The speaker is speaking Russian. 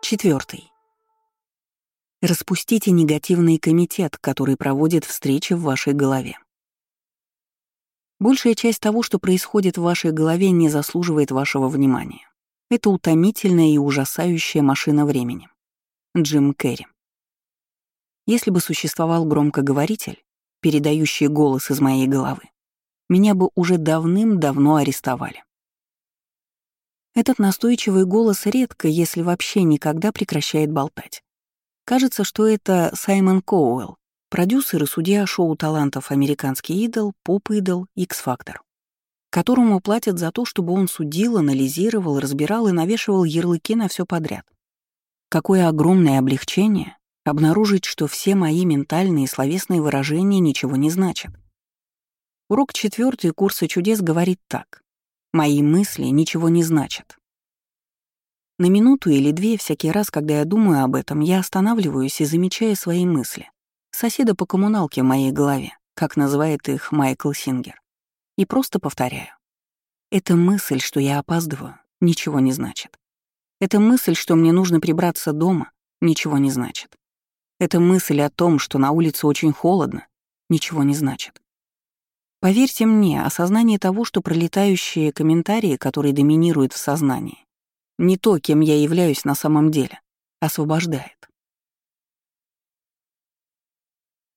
4. Распустите негативный комитет, который проводит встречи в вашей голове. Большая часть того, что происходит в вашей голове, не заслуживает вашего внимания. Это утомительная и ужасающая машина времени. Джим Керри. Если бы существовал громкоговоритель, передающий голос из моей головы, меня бы уже давным-давно арестовали. Этот настойчивый голос редко, если вообще никогда прекращает болтать. Кажется, что это Саймон Коуэлл, продюсер и судья шоу талантов «Американский идол», «Поп-идол», «Икс-фактор», которому платят за то, чтобы он судил, анализировал, разбирал и навешивал ярлыки на все подряд. Какое огромное облегчение обнаружить, что все мои ментальные и словесные выражения ничего не значат. Урок 4 курса чудес говорит так. Мои мысли ничего не значат. На минуту или две всякий раз, когда я думаю об этом, я останавливаюсь и замечаю свои мысли. Соседа по коммуналке в моей голове, как называет их Майкл Сингер. И просто повторяю. Эта мысль, что я опаздываю, ничего не значит. Эта мысль, что мне нужно прибраться дома, ничего не значит. Эта мысль о том, что на улице очень холодно, ничего не значит. Поверьте мне, осознание того, что пролетающие комментарии, которые доминируют в сознании, не то, кем я являюсь на самом деле, освобождает.